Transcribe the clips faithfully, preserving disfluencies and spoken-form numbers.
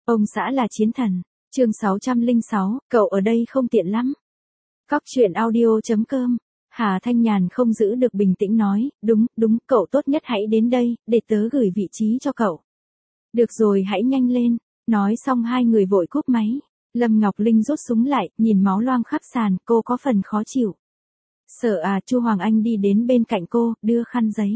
Ông xã là chiến thần. Chương sáu trăm lẻ sáu, cậu ở đây không tiện lắm. Cóc truyện audio.com. Hà Thanh Nhàn không giữ được bình tĩnh nói, đúng, đúng, cậu tốt nhất hãy đến đây, để tớ gửi vị trí cho cậu. Được rồi, hãy nhanh lên. Nói xong hai người vội cúp máy. Lâm Ngọc Linh rút súng lại, nhìn máu loang khắp sàn, cô có phần khó chịu. Sợ à? Chu Hoàng Anh đi đến bên cạnh cô, đưa khăn giấy.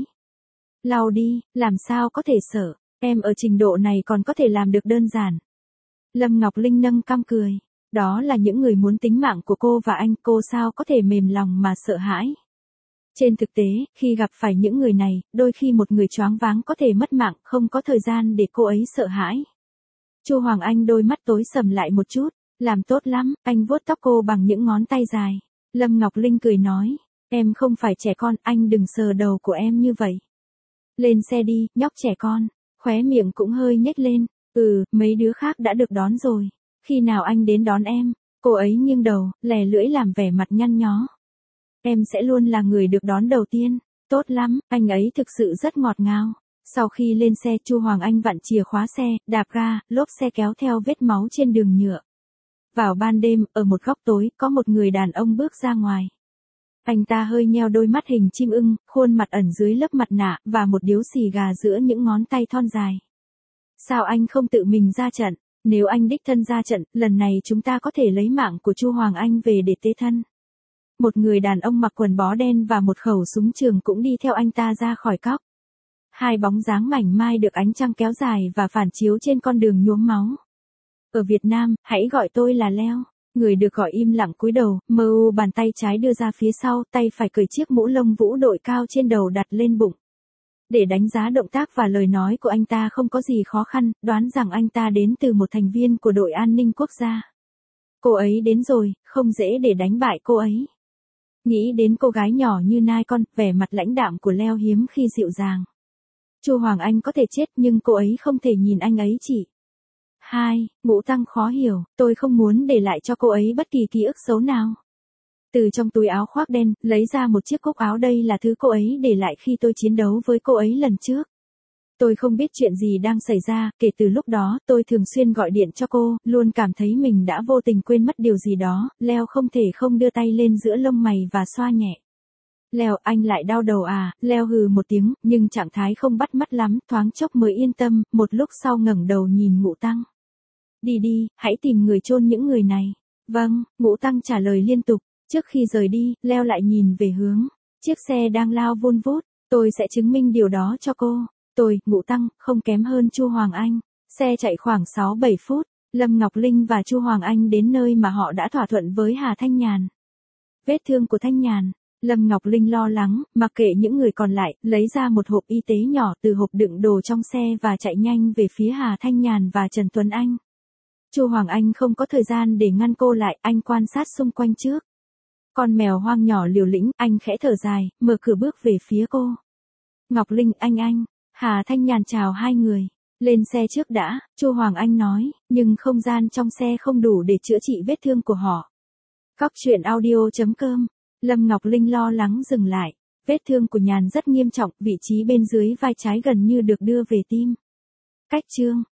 Lau đi, làm sao có thể sợ, em ở trình độ này còn có thể làm được đơn giản. Lâm Ngọc Linh nâng cằm cười. Đó là những người muốn tính mạng của cô và anh, cô sao có thể mềm lòng mà sợ hãi. Trên thực tế, khi gặp phải những người này, đôi khi một người choáng váng có thể mất mạng, không có thời gian để cô ấy sợ hãi. Chu Hoàng Anh đôi mắt tối sầm lại một chút, làm tốt lắm, anh vuốt tóc cô bằng những ngón tay dài. Lâm Ngọc Linh cười nói, em không phải trẻ con, anh đừng sờ đầu của em như vậy. Lên xe đi, nhóc trẻ con, khóe miệng cũng hơi nhếch lên, ừ, mấy đứa khác đã được đón rồi, khi nào anh đến đón em? Cô ấy nghiêng đầu, lè lưỡi làm vẻ mặt nhăn nhó. Em sẽ luôn là người được đón đầu tiên, tốt lắm, anh ấy thực sự rất ngọt ngào. Sau khi lên xe, Chu Hoàng Anh vặn chìa khóa xe, đạp ga, lốp xe kéo theo vết máu trên đường nhựa. Vào ban đêm, ở một góc tối, có một người đàn ông bước ra ngoài. Anh ta hơi nheo đôi mắt hình chim ưng, khuôn mặt ẩn dưới lớp mặt nạ, và một điếu xì gà giữa những ngón tay thon dài. Sao anh không tự mình ra trận? Nếu anh đích thân ra trận, lần này chúng ta có thể lấy mạng của Chu Hoàng Anh về để tế thân. Một người đàn ông mặc quần bó đen và một khẩu súng trường cũng đi theo anh ta ra khỏi cóc. Hai bóng dáng mảnh mai được ánh trăng kéo dài và phản chiếu trên con đường nhuốm máu. Ở Việt Nam, hãy gọi tôi là Leo. Người được gọi im lặng cúi đầu, mơ u bàn tay trái đưa ra phía sau, tay phải cởi chiếc mũ lông vũ đội cao trên đầu đặt lên bụng. Để đánh giá động tác và lời nói của anh ta không có gì khó khăn, đoán rằng anh ta đến từ một thành viên của đội an ninh quốc gia. Cô ấy đến rồi, không dễ để đánh bại cô ấy. Nghĩ đến cô gái nhỏ như nai con, vẻ mặt lãnh đạm của Leo hiếm khi dịu dàng. Chu Hoàng Anh có thể chết nhưng cô ấy không thể nhìn anh ấy chỉ. Hai, Ngũ Tăng khó hiểu, tôi không muốn để lại cho cô ấy bất kỳ ký ức xấu nào. Từ trong túi áo khoác đen, lấy ra một chiếc cúc áo, đây là thứ cô ấy để lại khi tôi chiến đấu với cô ấy lần trước. Tôi không biết chuyện gì đang xảy ra, kể từ lúc đó, tôi thường xuyên gọi điện cho cô, luôn cảm thấy mình đã vô tình quên mất điều gì đó. Leo không thể không đưa tay lên giữa lông mày và xoa nhẹ. Leo, anh lại đau đầu à? Leo hừ một tiếng, nhưng trạng thái không bắt mắt lắm, thoáng chốc mới yên tâm, một lúc sau ngẩng đầu nhìn Ngũ Tăng. Đi đi, hãy tìm người chôn những người này. Vâng, Ngũ Tăng trả lời liên tục. Trước khi rời đi, Leo lại nhìn về hướng chiếc xe đang lao vun vút. Tôi sẽ chứng minh điều đó cho cô. Tôi, Ngũ Tăng, không kém hơn Chu Hoàng Anh. Xe chạy khoảng sáu bảy phút, Lâm Ngọc Linh và Chu Hoàng Anh đến nơi mà họ đã thỏa thuận với Hà Thanh Nhàn. Vết thương của Thanh Nhàn. Lâm Ngọc Linh lo lắng, mặc kệ những người còn lại, lấy ra một hộp y tế nhỏ từ hộp đựng đồ trong xe và chạy nhanh về phía Hà Thanh Nhàn và Trần Tuấn Anh. Chu Hoàng Anh không có thời gian để ngăn cô lại, anh quan sát xung quanh trước. Con mèo hoang nhỏ liều lĩnh, anh khẽ thở dài, mở cửa bước về phía cô. Ngọc Linh, anh anh. Hà Thanh Nhàn chào hai người. Lên xe trước đã, Chu Hoàng Anh nói, nhưng không gian trong xe không đủ để chữa trị vết thương của họ. Cóc truyện audio.com. Lâm Ngọc Linh lo lắng dừng lại. Vết thương của Nhàn rất nghiêm trọng, vị trí bên dưới vai trái gần như được đưa về tim. Cách chương.